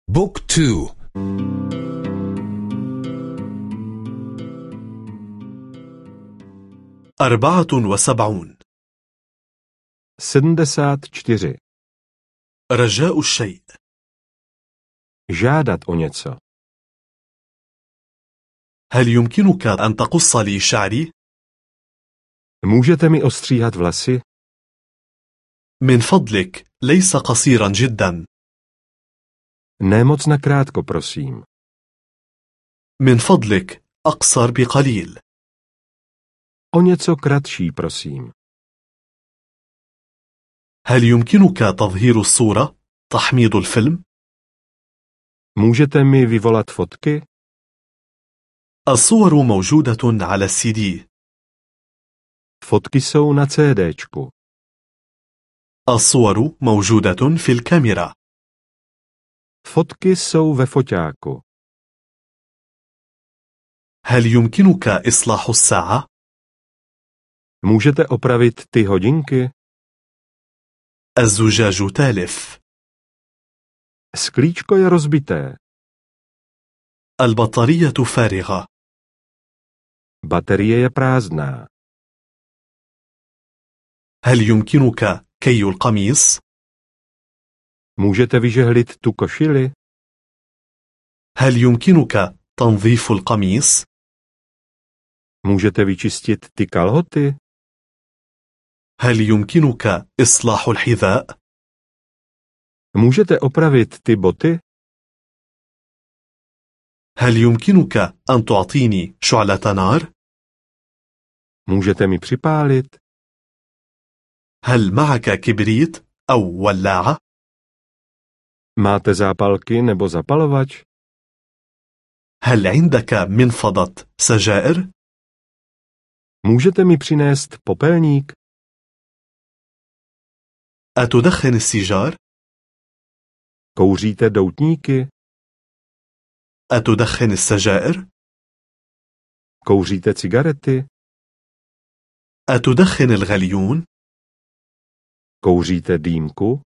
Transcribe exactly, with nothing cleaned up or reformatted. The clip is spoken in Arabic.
بوك تو. أربعة وسبعون. sedmdesát čtyři. رجاء الشيء. Žádat o něco. هل يمكنك أن تقص لي شعري؟ Můžete mi ostříhat vlasy? من فضلك، ليس قصيرا جدا. Ne moc nakrátko, prosím. من فضلك، أقصر بقليل. O něco kratší, prosím. هل يمكنك تظهير الصورة؟ تحميض الفيلم؟ Můžete mi vyvolat fotky? الصور موجودة على السي دي. Fotky jsou na CDčku. الصور موجودة في الكاميرا. Fotky jsou ve foťáku. هل يمكنك إصلاح الساعة؟ Můžete opravit ty hodinky? الزجاج تالف. Sklíčko je rozbité. البطارية فارغة. Baterie je prázdná. هل يمكنك كي القميص؟ Můžete vyžehlit tu košili? هل يمكنك تنظيف القميص؟ Můžete vyčistit ty kalhoty? هل يمكنك إصلاح الحذاء؟ Můžete opravit ty boty? هل يمكنك أن تعطيني شعلة نار؟ Můžete mi připálit? هل معك كبريت أو ولاعة؟ Máte zápalky nebo zapalovač? هل عندك منفضة سجائر؟ Můžete mi přinést popelník? أتدخن السيجار؟ Kouříte doutníky? أتدخن السجائر؟ Kouříte cigarety? أتدخن الغليون؟ Kouříte dýmku?